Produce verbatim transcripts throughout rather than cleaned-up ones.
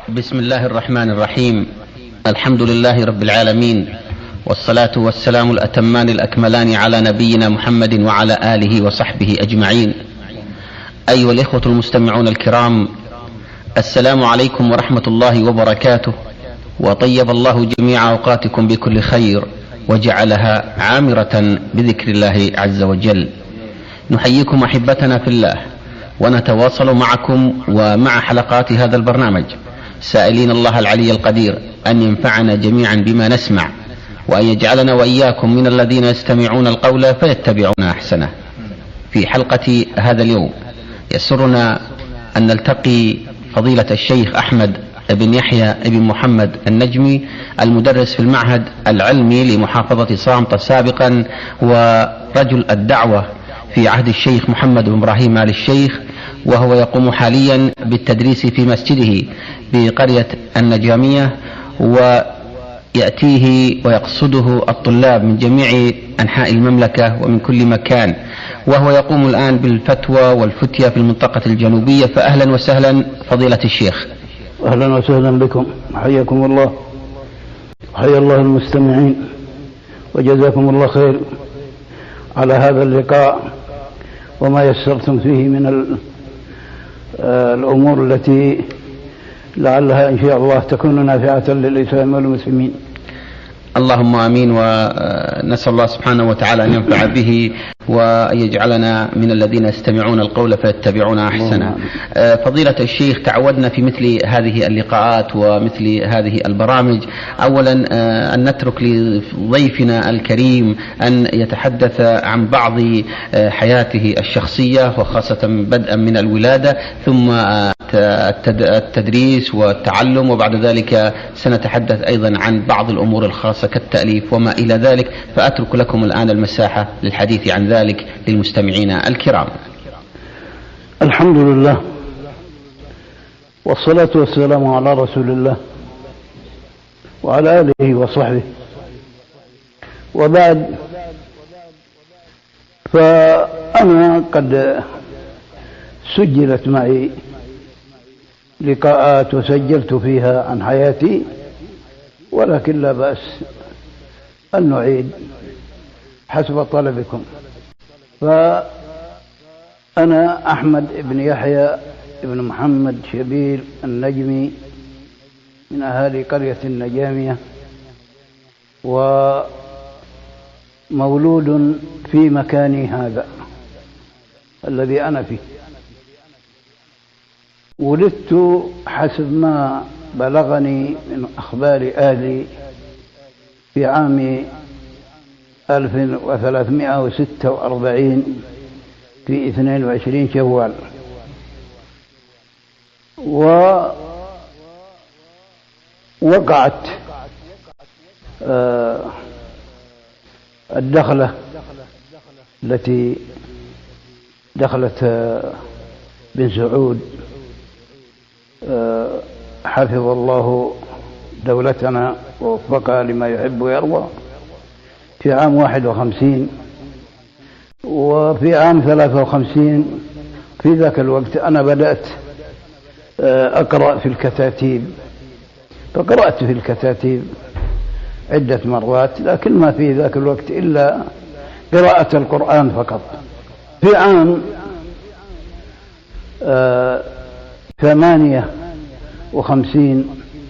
بسم الله الرحمن الرحيم. الحمد لله رب العالمين، والصلاة والسلام الأتمان الأكملان على نبينا محمد وعلى آله وصحبه أجمعين. أيها الإخوة المستمعون الكرام، السلام عليكم ورحمة الله وبركاته، وطيب الله جميع أوقاتكم بكل خير وجعلها عامرة بذكر الله عز وجل. نحييكم أحبتنا في الله، ونتواصل معكم ومع حلقات هذا البرنامج سائلين الله العلي القدير أن ينفعنا جميعا بما نسمع، وأن يجعلنا وإياكم من الذين يستمعون القول فيتبعون أحسنه. في حلقة هذا اليوم يسرنا أن نلتقي فضيلة الشيخ أحمد بن يحيى بن محمد النجمي، المدرس في المعهد العلمي لمحافظة صامتة سابقا، ورجل الدعوة في عهد الشيخ محمد بن إبراهيم آل الشيخ، وهو يقوم حاليا بالتدريس في مسجده بقرية النجامية، ويأتيه ويقصده الطلاب من جميع أنحاء المملكة ومن كل مكان، وهو يقوم الآن بالفتوى والفتية في المنطقة الجنوبية. فأهلا وسهلا فضيلة الشيخ. أهلا وسهلا بكم، حياكم الله، حيا الله المستمعين، وجزاكم الله خير على هذا اللقاء وما يسرتم فيه من الأمور التي لعلها إن شاء الله تكون نافعة للإسلام والمسلمين. اللهم آمين، ونسأل الله سبحانه وتعالى أن ينفع به وأن يجعلنا من الذين يستمعون القول فيتبعون أحسنه. فضيلة الشيخ، تعودنا في مثل هذه اللقاءات ومثل هذه البرامج أولا أن نترك لضيفنا الكريم أن يتحدث عن بعض حياته الشخصية، وخاصة بدءا من الولادة ثم التدريس والتعلم، وبعد ذلك سنتحدث أيضا عن بعض الأمور الخاصة كالتأليف وما إلى ذلك. فأترك لكم الآن المساحة للحديث عن ذلك للمستمعين الكرام. الحمد لله، والصلاة والسلام على رسول الله وعلى آله وصحبه، وبعد، فأنا قد سجلت معي لقاءات وسجلت فيها عن حياتي، ولكن لا بأس أن نعيد حسب طلبكم. فأنا أحمد بن يحيى بن محمد شبيل النجمي من أهالي قرية النجامية، ومولود في مكاني هذا الذي أنا فيه. ولدت حسب ما بلغني من أخبار أهلي في عام ألف وثلاثمائة وستة وأربعين في اثنين وعشرين شوال. ووقعت آه الدخلة التي دخلت آه بن سعود آه حفظ الله دولتنا ووفقها لما يحب ويرضى في عام واحد وخمسين. وفي عام ثلاثة وخمسين في ذاك الوقت أنا بدأت أقرأ في الكتاتيب، فقرأت في الكتاتيب عدة مرات، لكن ما في ذاك الوقت إلا قراءة القرآن فقط. في عام ثمانية وخمسين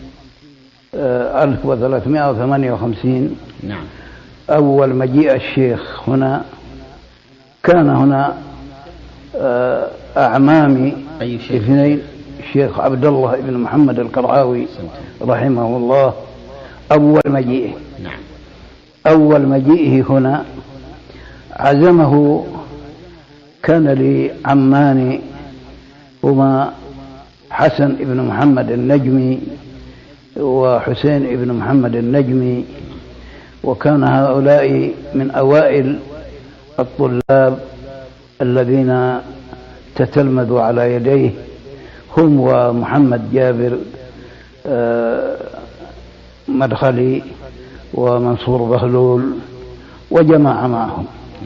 ألف وثلاثمائة وثمانية وخمسين، نعم، أول مجيء الشيخ هنا، كان هنا أعمامي اثنين، الشيخ عبد الله بن محمد القرعاوي رحمه الله، أول مجيئه نعم. أول مجيئه هنا عزمه، كان لي عمان هما حسن بن محمد النجمي وحسين بن محمد النجمي، وكان هؤلاء من أوائل الطلاب الذين تتلمذوا على يديه، هم ومحمد جابر مدخلي ومنصور بهلول وجماعة معهم.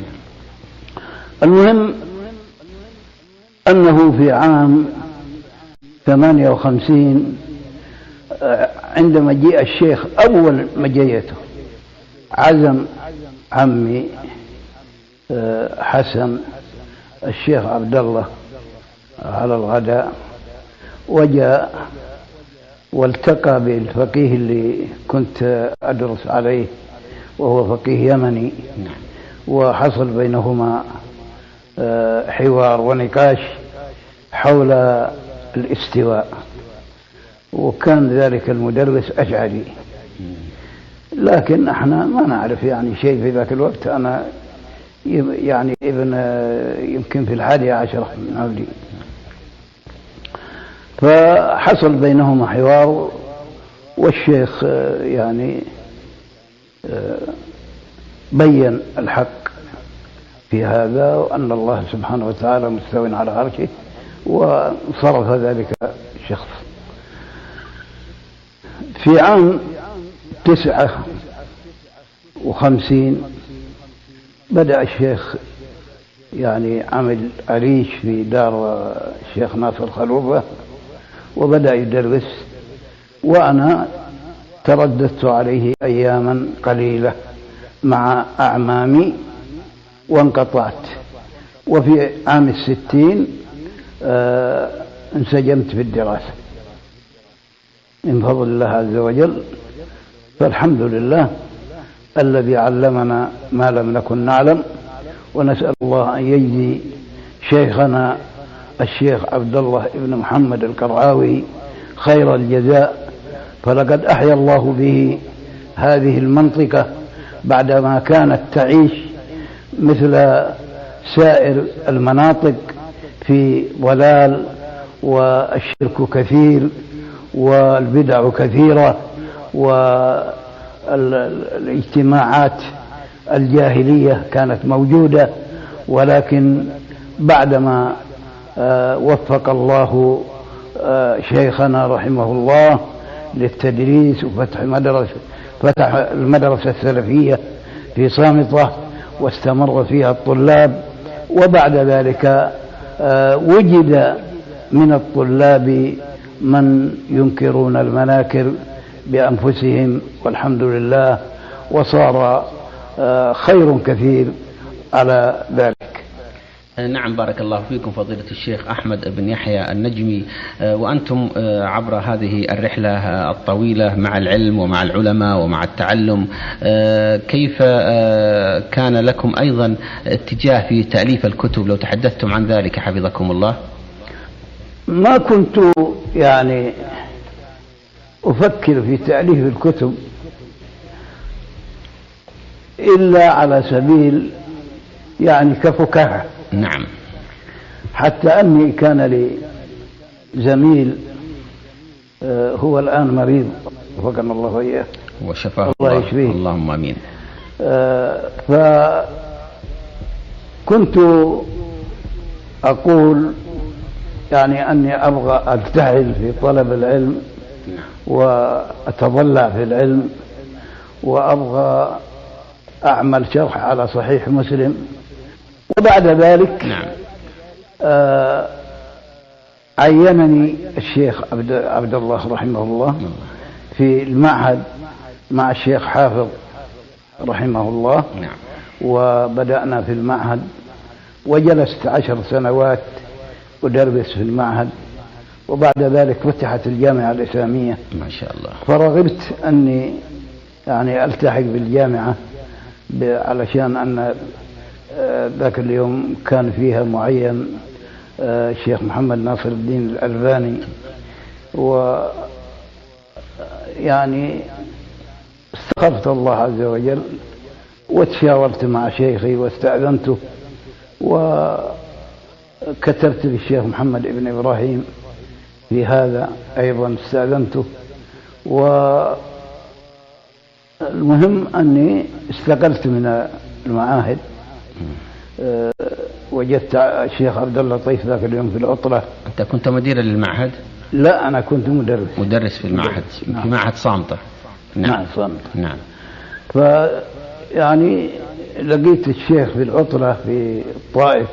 المهم أنه في عام ثمانية وخمسين عند مجيء الشيخ أول مجيته عزم عمي حسن الشيخ عبد الله على الغداء، وجاء والتقى بالفقيه اللي كنت أدرس عليه وهو فقيه يمني، وحصل بينهما حوار ونقاش حول الاستواء، وكان ذلك المدرس أشعري، لكن احنا ما نعرف يعني شيء في ذاك الوقت. أنا يعني ابن يمكن في الحادي عشر من عمري، فحصل بينهما حوار، والشيخ يعني بين الحق في هذا، وأن الله سبحانه وتعالى مستوٍ على عرشه، وصرف ذلك الشخص. في عام تسعة وخمسين بدأ الشيخ يعني عمل عريش في دار الشيخ ناصر خلوفة، وبدأ يدرس، وأنا ترددت عليه أياما قليلة مع أعمامي وانقطعت. وفي عام الستين آه انسجمت في الدراسة من فضل الله عز وجل، فالحمد لله الذي علمنا ما لم نكن نعلم، ونسأل الله أن يجزي شيخنا الشيخ عبد الله بن محمد القرعاوي خير الجزاء، فلقد أحيا الله به هذه المنطقة بعدما كانت تعيش مثل سائر المناطق في ضلال، والشرك كثير والبدع كثيرة والاجتماعات الجاهلية كانت موجودة، ولكن بعدما وفق الله شيخنا رحمه الله للتدريس وفتح مدرسة فتح المدرسة السلفية في صامتة واستمر فيها الطلاب، وبعد ذلك وجد من الطلاب من ينكرون المناكر بأنفسهم، والحمد لله، وصار خير كثير على ذلك. نعم، بارك الله فيكم فضيلة الشيخ أحمد بن يحيى النجمي، وأنتم عبر هذه الرحلة الطويلة مع العلم ومع العلماء ومع التعلم، كيف كان لكم أيضا اتجاه في تأليف الكتب؟ لو تحدثتم عن ذلك حفظكم الله. ما كنت يعني أفكر في تأليف الكتب إلا على سبيل يعني كفكاهة. نعم. حتى أني كان لي زميل هو الآن مريض وفقنا الله وإياه وشفاه الله يشفيه، اللهم آمين. فكنت أقول يعني أني أبغى أجتهد في طلب العلم وأتضلع في العلم، وأبغى أعمل شرح على صحيح مسلم. وبعد ذلك نعم. آه عينني الشيخ عبد, عبد الله رحمه الله في المعهد مع الشيخ حافظ رحمه الله. نعم. وبدأنا في المعهد، وجلست عشر سنوات أدرس في المعهد، وبعد ذلك فتحت الجامعة الإسلامية ما شاء الله، فرغبت أني يعني ألتحق بالجامعة علشان أن ذاك اليوم كان فيها معين الشيخ محمد ناصر الدين الألباني، ويعني استخرت الله عز وجل وتشاورت مع شيخي واستأذنته، وكتبت للشيخ محمد بن إبراهيم في هذا أيضا استأذنته. والمهم أني استقلت من المعاهد. أه وجدت الشيخ عبد الله طيف ذاك اليوم في العطلة. أنت كنت مديرا للمعهد؟ لا، أنا كنت مدرس مدرس في المعهد. نعم. في معهد صامتة. نعم. نعم صامتة. نعم. فيعني لقيت الشيخ في العطلة في الطائف،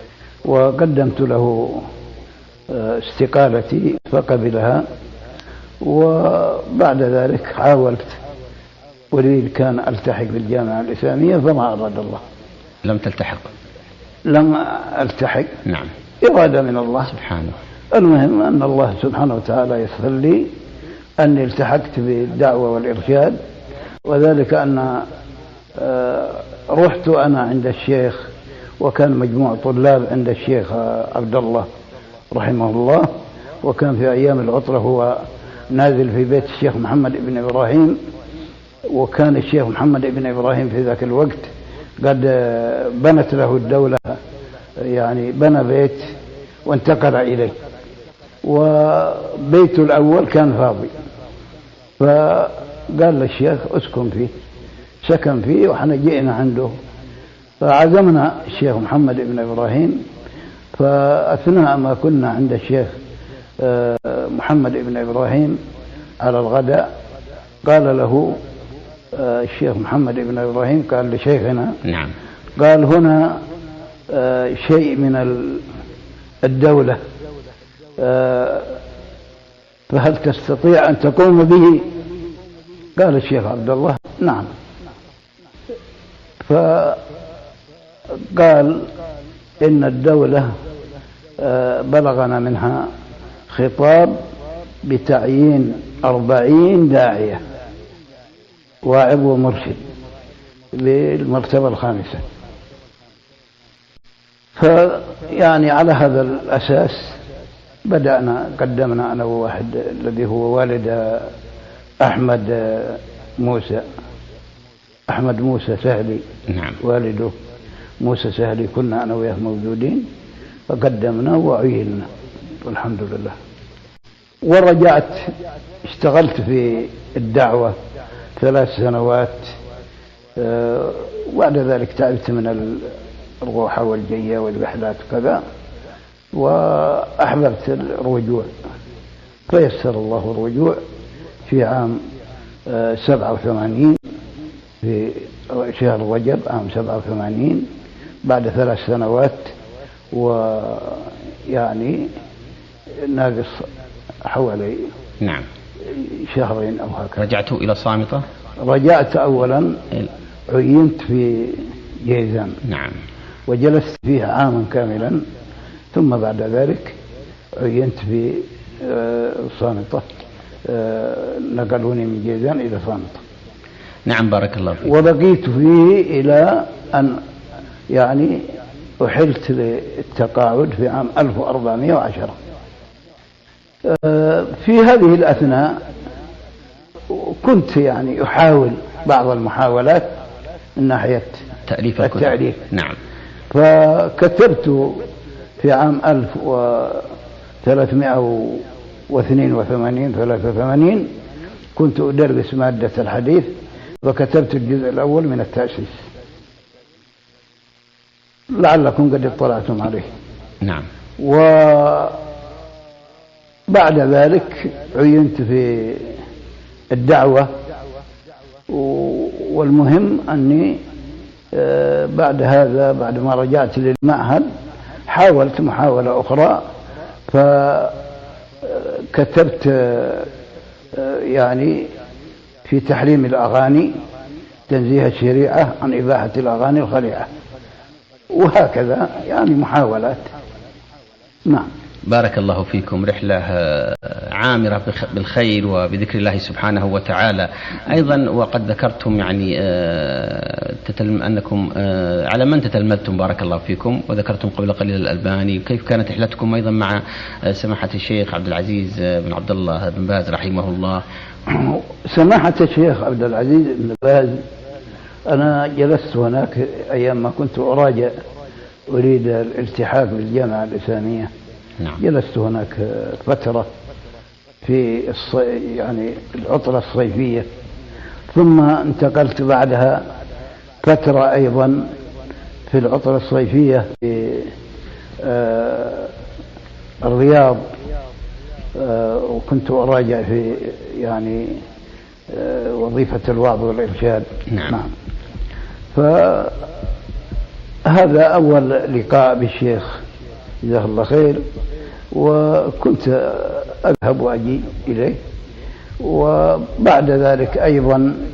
وقدمت له استقالتي فقبلها، وبعد ذلك حاولت أريد كان ألتحق بالجامعة الإسلامية فما أراد الله. لم تلتحق؟ لم ألتحق. نعم. إرادة من الله سبحانه. المهم أن الله سبحانه وتعالى يسر لي أني التحقت بالدعوة والإرشاد، وذلك أن رحت أنا عند الشيخ، وكان مجموع طلاب عند الشيخ عبد الله رحمه الله، وكان في أيام العطلة هو نازل في بيت الشيخ محمد بن إبراهيم، وكان الشيخ محمد بن إبراهيم في ذاك الوقت قد بنت له الدولة، يعني بنى بيت وانتقل إليه، وبيته الأول كان فاضي، فقال للشيخ اسكن فيه، سكن فيه وحنا جئنا عنده، فعزمنا الشيخ محمد بن إبراهيم. فأثناء ما كنا عند الشيخ محمد بن إبراهيم على الغداء قال له الشيخ محمد بن إبراهيم قال لشيخنا نعم. قال هنا شيء من الدولة فهل تستطيع أن تقوم به؟ قال الشيخ عبد الله نعم. فقال إن الدولة بلغنا منها خطاب بتعيين أربعين داعية واعظ ومرشد للمرتبة الخامسة. فيعني على هذا الأساس بدأنا، قدمنا أنا وواحد الذي هو والد أحمد موسى، أحمد موسى سهلي. نعم. والده موسى سهلي، كنا أنا وياه موجودين، فقدمنا وعيننا والحمد لله. ورجعت اشتغلت في الدعوة ثلاث سنوات، وبعد ذلك تعبت من الروحة والجية والرحلات وكذا، وأحببت الرجوع، فيسر الله الرجوع في عام سبعة وثمانين في شهر رجب عام سبعة وثمانين بعد ثلاث سنوات ويعني ناقص حوالي نعم شهرين أو هكذا. رجعت إلى صامتة؟ رجعت أولا عينت في جيزان. نعم. وجلست فيها عاما كاملا، ثم بعد ذلك عينت في صامتة، نقلوني من جيزان إلى صامتة. نعم بارك الله فيك. وبقيت فيه إلى أن يعني أحلت للتقاعد في عام ألف وأربعمائة وعشرة. في هذه الأثناء كنت يعني أحاول بعض المحاولات من ناحية تأليف التأليف. نعم. فكتبت في عام ألف وثلاثمائة واثنين وثمانين ثلاثة وثمانين كنت أدرس مادة الحديث، وكتبت الجزء الأول من التأسيس، لعلكم قد اطلعتم عليه. نعم. وبعد ذلك عينت في الدعوة، والمهم أني بعد هذا بعد ما رجعت للمعهد حاولت محاولة أخرى، فكتبت يعني في تحريم الأغاني، تنزيه الشريعة عن إباحة الأغاني الخليعة، وهكذا يعني محاولات. نعم. بارك الله فيكم. رحلة عامرة بالخير وبذكر الله سبحانه وتعالى. أيضا وقد ذكرتم يعني أنكم على من تتلمذتم بارك الله فيكم، وذكرتم قبل قليل الألباني. كيف كانت رحلتكم أيضا مع سماحة الشيخ عبد العزيز بن عبد الله بن باز رحمه الله؟ سماحة الشيخ عبد العزيز بن باز أنا جلست هناك أيام ما كنت أراجع أريد الالتحاق بالجامعة الإسلامية. نعم. جلست هناك فترة في الصي... يعني العطلة الصيفية، ثم انتقلت بعدها فترة أيضا في العطلة الصيفية في آه الرياض، آه وكنت أراجع في يعني آه وظيفة الوعظ والإرشاد. نعم. نعم. فهذا أول لقاء بالشيخ جزاه الله خير، وكنت أذهب وأجي إليه، وبعد ذلك أيضا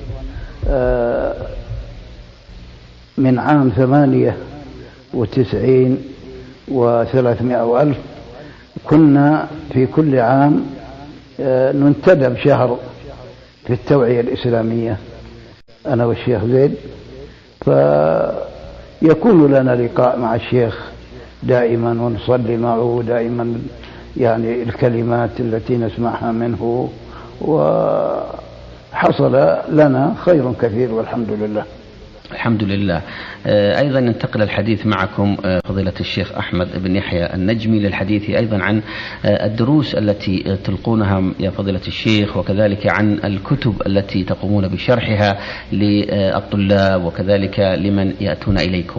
من عام ثمانية وتسعين وثلاثمائة وألف كنا في كل عام ننتدب شهر في التوعية الإسلامية أنا والشيخ زيد، فيكون لنا لقاء مع الشيخ دائما ونصلي معه دائما، يعني الكلمات التي نسمعها منه، وحصل لنا خير كثير والحمد لله. الحمد لله. أيضا ننتقل الحديث معكم فضيلة الشيخ أحمد بن يحيى النجمي للحديث أيضا عن الدروس التي تلقونها يا فضيلة الشيخ، وكذلك عن الكتب التي تقومون بشرحها للطلاب وكذلك لمن يأتون إليكم.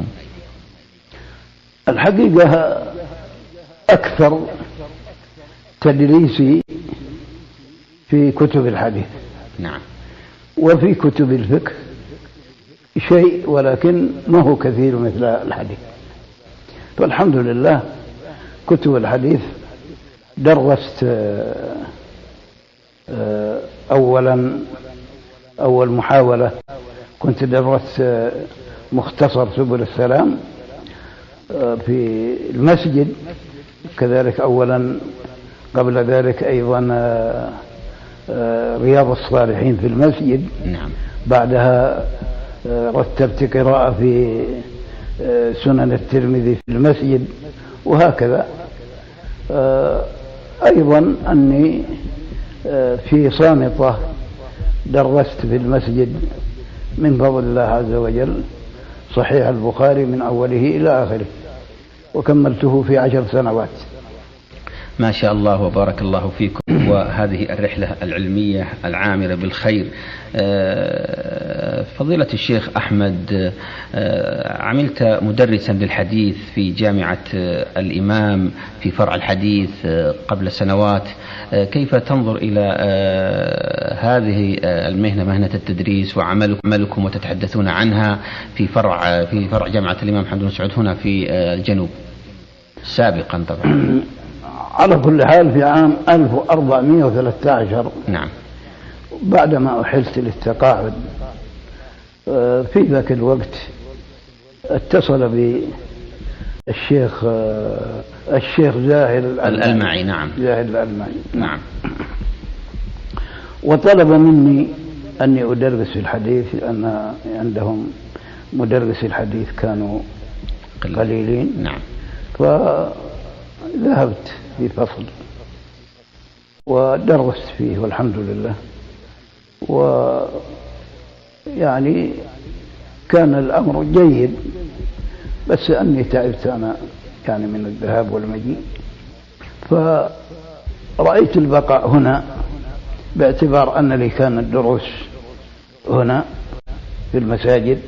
الحقيقة أكثر تدريسي في كتب الحديث، نعم، وفي كتب الفقه شيء ولكن ما هو كثير مثل الحديث. فالحمد لله كتب الحديث درست أولا أول محاولة كنت درست مختصر سبل السلام في المسجد، كذلك أولا قبل ذلك أيضا رياض الصالحين في المسجد، نعم. بعدها رتبت قراءة في سنن الترمذي في المسجد، وهكذا. أيضا أني في صامتة درست في المسجد من فضل الله عز وجل صحيح البخاري من أوله إلى آخره، وكملته في عشر سنوات. ما شاء الله وبارك الله فيكم. وهذه الرحلة العلمية العامرة بالخير. فضيلة الشيخ أحمد، عملت مدرسا للحديث في جامعة الإمام في فرع الحديث قبل سنوات، كيف تنظر إلى هذه المهنة، مهنة التدريس، وعملكم وتتحدثون عنها في فرع في فرع جامعة الإمام محمد بن سعود هنا في الجنوب سابقا طبعا؟ على كل حال في عام ألف وأربعمائة وثلاثة عشر، نعم، بعدما أحلت للتقاعد في ذاك الوقت اتصل بي الشيخ الشيخ زاهر الألمعي، نعم، زاهر الألمعي، نعم، وطلب مني أني أدرس في الحديث، لأن عندهم مدرس الحديث كانوا قليلين، نعم. فذهبت في فصل ودرست فيه والحمد لله، ويعني كان الأمر جيد، بس أني تعبت أنا يعني من الذهاب والمجيء، فرأيت البقاء هنا باعتبار أن لي كان الدروس هنا في المساجد،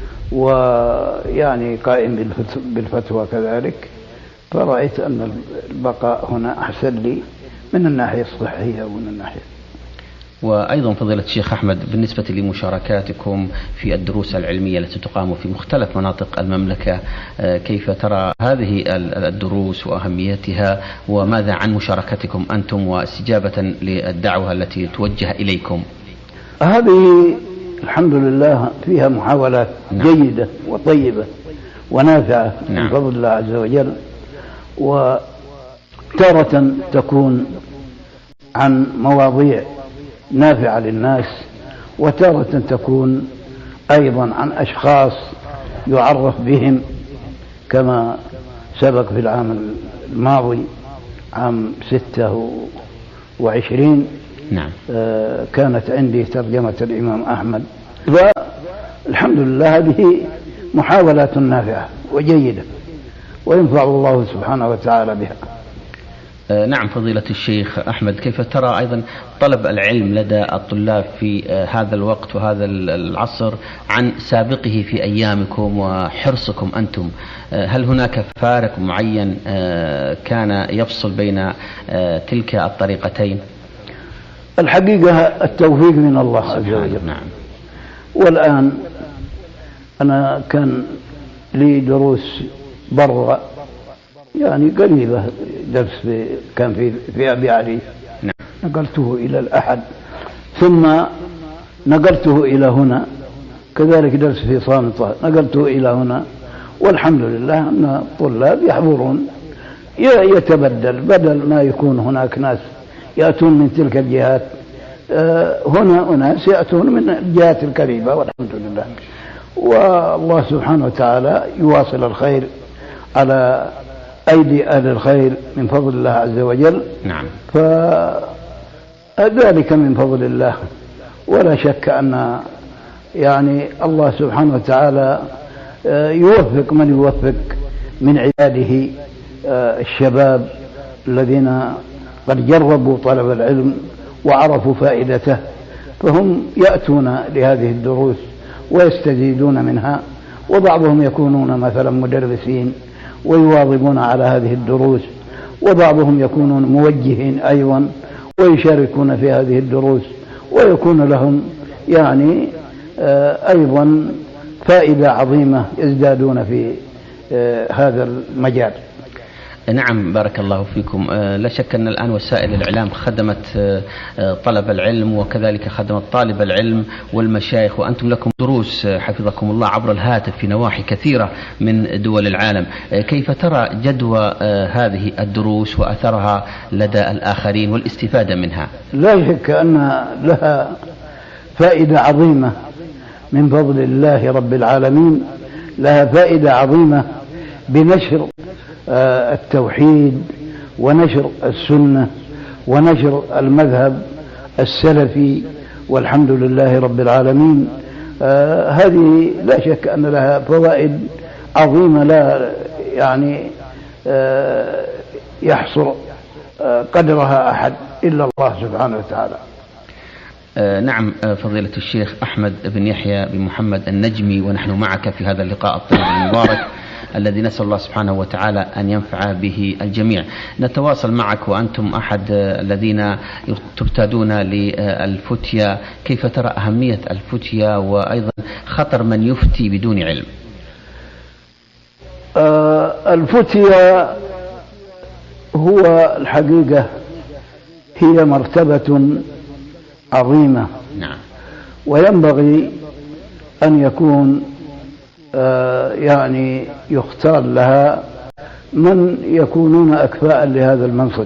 ويعني قائم بالفتوى كذلك، فرأيت أن البقاء هنا أحسن لي من الناحية الصحية ومن الناحية. وأيضا فضيلة الشيخ أحمد، بالنسبة لمشاركاتكم في الدروس العلمية التي تقام في مختلف مناطق المملكة، كيف ترى هذه الدروس وأهميتها، وماذا عن مشاركتكم أنتم واستجابة للدعوة التي توجه إليكم؟ هذه الحمد لله فيها محاولات، نعم، جيدة وطيبة ونافعة، نعم، من فضل الله عز وجل، وتارة تكون عن مواضيع نافعة للناس، وتارة تكون أيضا عن أشخاص يعرف بهم، كما سبق في العام الماضي عام ستة وعشرين، نعم، آه كانت عندي ترجمة الإمام أحمد. والحمد لله هذه محاولات نافعة وجيدة، وينفع الله سبحانه وتعالى بها. نعم فضيلة الشيخ أحمد، كيف ترى أيضا طلب العلم لدى الطلاب في هذا الوقت وهذا العصر عن سابقه في أيامكم وحرصكم أنتم؟ هل هناك فارق معين كان يفصل بين تلك الطريقتين؟ الحقيقة التوفيق من الله عز وجل، نعم. والآن أنا كان لي دروس برا يعني قريبة، درس في كان في في أبي علي، نعم، نقلته إلى الأحد، ثم نقلته إلى هنا، كذلك درس في صامتة نقلته إلى هنا، والحمد لله أن الطلاب يحضرون، يتبدل، بدل ما يكون هناك ناس يأتون من تلك الجهات، هنا أناس يأتون من الجهات القريبة، والحمد لله. والله سبحانه وتعالى يواصل الخير على أيدي أهل الخير من فضل الله عز وجل. نعم. فذلك من فضل الله، ولا شك أن يعني الله سبحانه وتعالى يوفق من يوفق من عباده الشباب الذين قد جربوا طلب العلم وعرفوا فائدته، فهم يأتون لهذه الدروس ويستزيدون منها، وبعضهم يكونون مثلا مدرسين ويواظبون على هذه الدروس، وبعضهم يكونون موجهين أيضا ويشاركون في هذه الدروس، ويكون لهم يعني أيضا فائدة عظيمة يزدادون في هذا المجال. نعم، بارك الله فيكم. لا شك أن الآن وسائل الإعلام خدمت طلب العلم، وكذلك خدمت طالب العلم والمشايخ، وأنتم لكم دروس حفظكم الله عبر الهاتف في نواحي كثيرة من دول العالم. كيف ترى جدوى هذه الدروس وأثرها لدى الآخرين والاستفادة منها؟ لا شك أن لها فائدة عظيمة من فضل الله رب العالمين، لها فائدة عظيمة بنشر التوحيد ونشر السنة ونشر المذهب السلفي، والحمد لله رب العالمين. آه هذه لا شك أن لها فوائد عظيمة لا يعني آه يحصر آه قدرها أحد إلا الله سبحانه وتعالى. آه نعم، فضيلة الشيخ أحمد بن يحيى بن محمد النجمي، ونحن معك في هذا اللقاء الطيب المبارك الذي نسأل الله سبحانه وتعالى أن ينفع به الجميع. نتواصل معك وأنتم أحد الذين ترتادون للفتية، كيف ترى أهمية الفتية وأيضا خطر من يفتي بدون علم؟ آه الفتية هو الحقيقة هي مرتبة عظيمة. نعم. وينبغي أن يكون آه يعني يختار لها من يكونون أكفاء لهذا المنصب،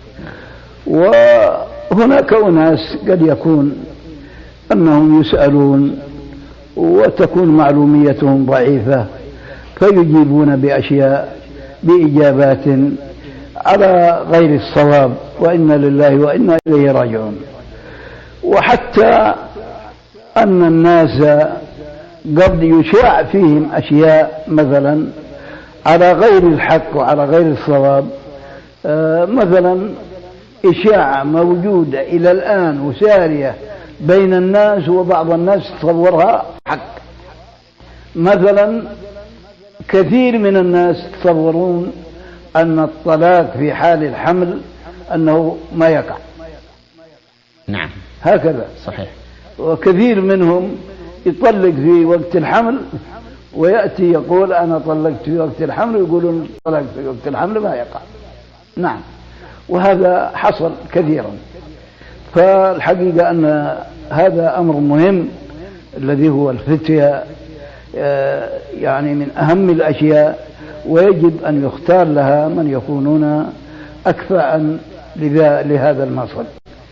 وهناك أناس قد يكون أنهم يسألون وتكون معلوميتهم ضعيفة فيجيبون بأشياء بإجابات على غير الصواب، وإنا لله وإنا إليه راجعون. وحتى أن الناس قد يشاع فيهم أشياء مثلا على غير الحق وعلى غير الصواب، آه مثلا إشاعة موجودة إلى الآن وسارية بين الناس، وبعض الناس تصورها حق. مثلا كثير من الناس يتصورون أن الطلاق في حال الحمل أنه ما يقع. نعم، هكذا صحيح. وكثير منهم يطلق في وقت الحمل ويأتي يقول أنا طلقت في وقت الحمل، ويقولون طلقت في وقت الحمل ما يقع. نعم، وهذا حصل كثيرا. فالحقيقة أن هذا أمر مهم الذي هو الفتية، يعني من أهم الأشياء، ويجب أن يختار لها من يكونون أكفاء لهذا المنصب.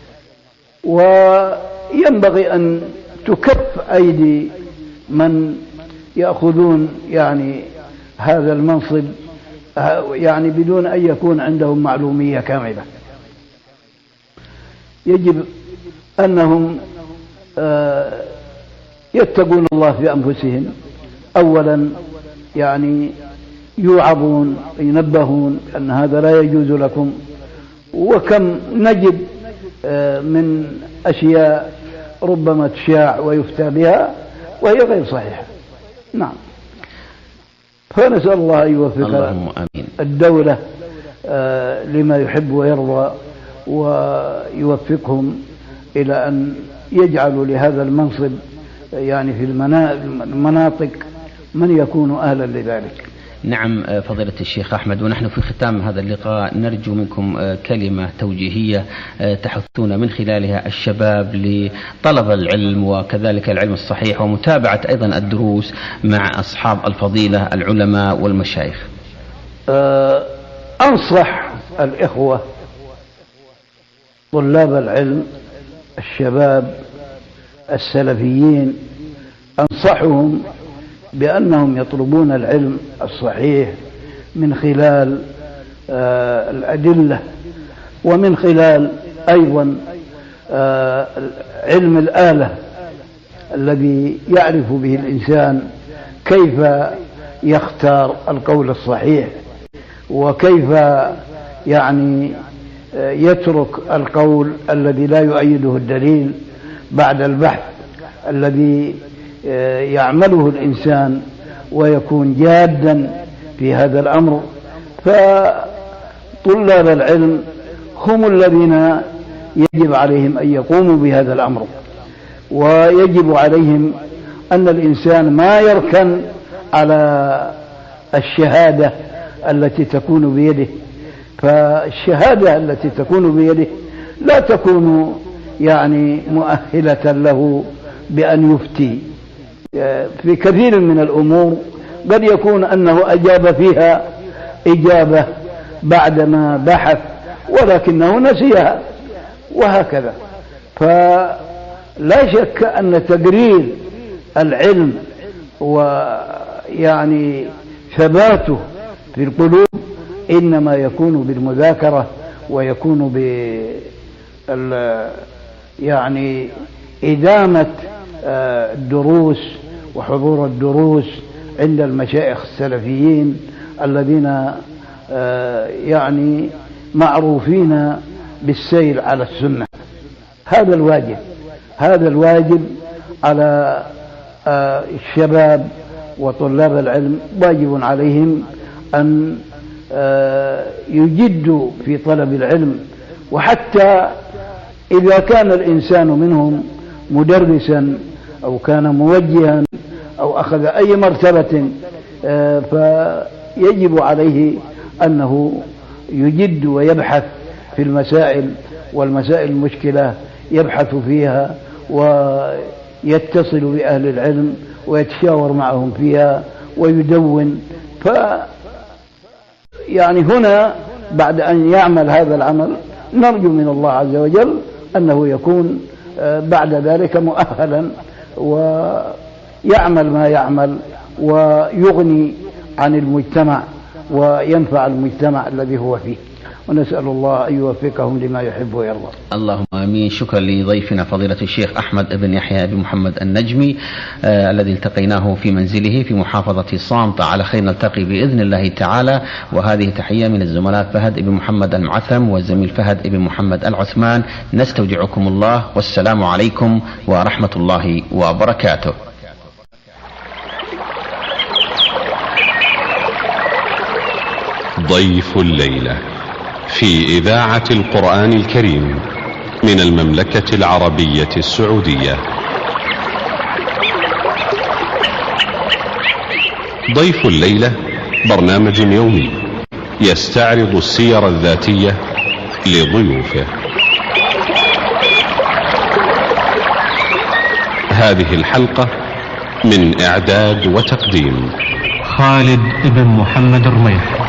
وينبغي أن تكف أيدي من يأخذون يعني هذا المنصب يعني بدون أن يكون عندهم معلومية كاملة. يجب أنهم يتقون الله في أنفسهم أولا، يعني يوعظون ينبهون أن هذا لا يجوز لكم. وكم نجد من أشياء ربما تشاع ويفتى بها وهي غير صحيحة. نعم، فنسأل الله أن يوفق الدولة لما يحب ويرضى، ويوفقهم إلى أن يجعلوا لهذا المنصب يعني في المناطق من يكون أهلا لذلك. نعم فضيلة الشيخ أحمد، ونحن في ختام هذا اللقاء نرجو منكم كلمة توجيهية تحثون من خلالها الشباب لطلب العلم وكذلك العلم الصحيح ومتابعة أيضا الدروس مع أصحاب الفضيلة العلماء والمشايخ. أنصح الإخوة طلاب العلم الشباب السلفيين، أنصحهم بأنهم يطلبون العلم الصحيح من خلال آه الأدلة، ومن خلال أيضا آه علم الآلة الذي يعرف به الإنسان كيف يختار القول الصحيح، وكيف يعني آه يترك القول الذي لا يؤيده الدليل بعد البحث الذي يعمله الإنسان ويكون جادا في هذا الأمر. فطلاب العلم هم الذين يجب عليهم أن يقوموا بهذا الأمر، ويجب عليهم أن الإنسان ما يركن على الشهادة التي تكون بيده، فالشهادة التي تكون بيده لا تكون يعني مؤهلة له بأن يفتي في كثير من الأمور، قد يكون أنه أجاب فيها إجابة بعدما بحث ولكنه نسيها وهكذا. فلا شك أن تقرير العلم ويعني ثباته في القلوب إنما يكون بالمذاكرة، ويكون بال يعني إدامة الدروس وحضور الدروس عند المشايخ السلفيين الذين يعني معروفين بالسير على السنة. هذا الواجب هذا الواجب على الشباب وطلاب العلم، واجب عليهم أن يجدوا في طلب العلم، وحتى إذا كان الإنسان منهم مدرسا أو كان موجها أو أخذ أي مرتبة فيجب عليه أنه يجد ويبحث في المسائل، والمسائل المشكلة يبحث فيها ويتصل بأهل العلم ويتشاور معهم فيها ويدون. ف يعني هنا بعد أن يعمل هذا العمل نرجو من الله عز وجل أنه يكون بعد ذلك مؤهلا ويعمل ما يعمل ويغني عن المجتمع وينفع المجتمع الذي هو فيه، ونسأل الله أن يوفقهم لما يحب ويرضى. اللهم آمين. شكرا لضيفنا فضيلة الشيخ أحمد بن يحيى بن محمد النجمي آه الذي التقيناه في منزله في محافظة صامتة. على خير نلتقي بإذن الله تعالى. وهذه تحية من الزملاء فهد بن محمد المعثم والزميل فهد بن محمد العثمان. نستودعكم الله، والسلام عليكم ورحمة الله وبركاته. ضيف الليلة في إذاعة القرآن الكريم من المملكة العربية السعودية. ضيف الليلة برنامج يومي يستعرض السير الذاتية لضيوفه. هذه الحلقة من إعداد وتقديم خالد بن محمد الرميح.